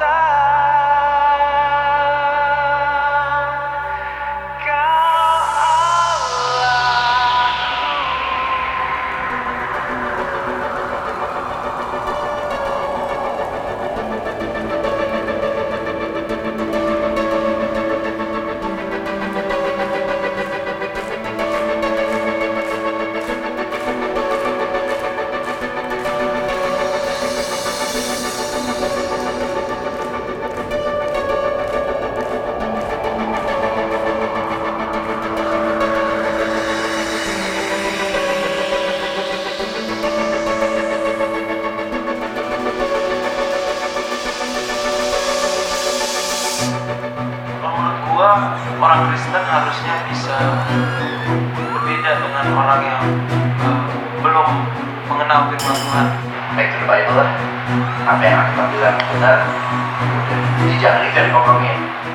Orang Kristen harusnya bisa berbeda dengan orang yang belum mengenal firman Tuhan. Baik to the Bible lah. Apa yang kita bilang benar, jadi jangan dicari kompromi.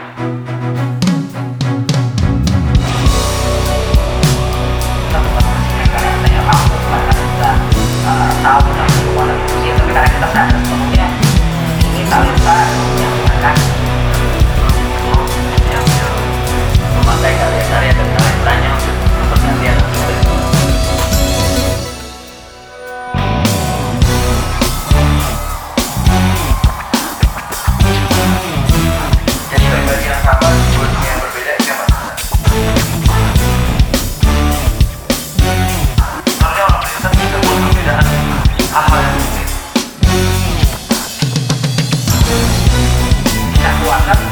Kita bukan manusia karena kita yang mampu, karena kita tahu tentang kekuatan manusia, tapi karena kita sadar sepenuhnya ini tanpa yang Tuhan kasih. Memakai karya-karya dan talentanya untuk pergantian untuk Kristus. Jadi bagi yang sama buat yang berbeda itu yang mana? Sebenarnya orang Kristen bisa buat perbedaan hal-hal yang penting. Kita kuatkan